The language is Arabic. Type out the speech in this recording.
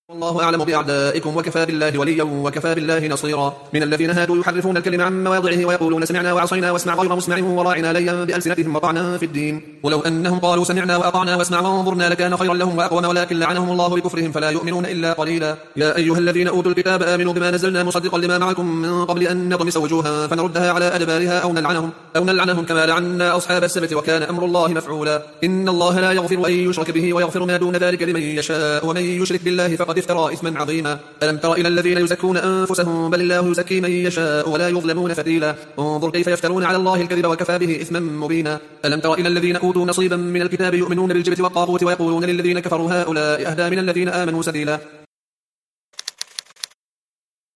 والله أعلم بأعدائكم وكفى بالله وليا وكفى بالله نصيرا. من الذين هادوا يحرفون الكلم عن مواضعه ويقولون سمعنا وعصينا واسمع غير مسمع وراعنا ليا بألسنتهم وطعنا في الدين. ولو أنهم قالوا سمعنا وأطعنا واسمع وانظرنا لكان خيرا لهم وأقوم، ولكن لعنهم الله بكفرهم فلا يؤمنون إلا قليلا. يا أيها الذين أوتوا الكتاب آمنوا بما نزلنا مصدقا لما معكم من قبل أن نطمس وجوها فنردها على أدبارها أو نلعنهم كما لعنا أصحاب السبت وكان أمر الله مفعولا. إن الله لا يغفر أن يشرك به ويغفر ما دون ذلك لمن يشاء، ومن يشرك بالله فقد افترى إثما عظيما. ألم تر إلى الذين يزكون أنفسهم بل الله يزكي من يشاء ولا يظلمون فتيلا. انظر كيف يفترون على الله الكذب وكفى به إثما مبينا. ألم تر إلى الذين أوتوا نصيبا من الكتاب يؤمنون بالجبت والطاغوت ويقولون للذين كفروا هؤلاء أهدى من الذين آمنوا سبيلا.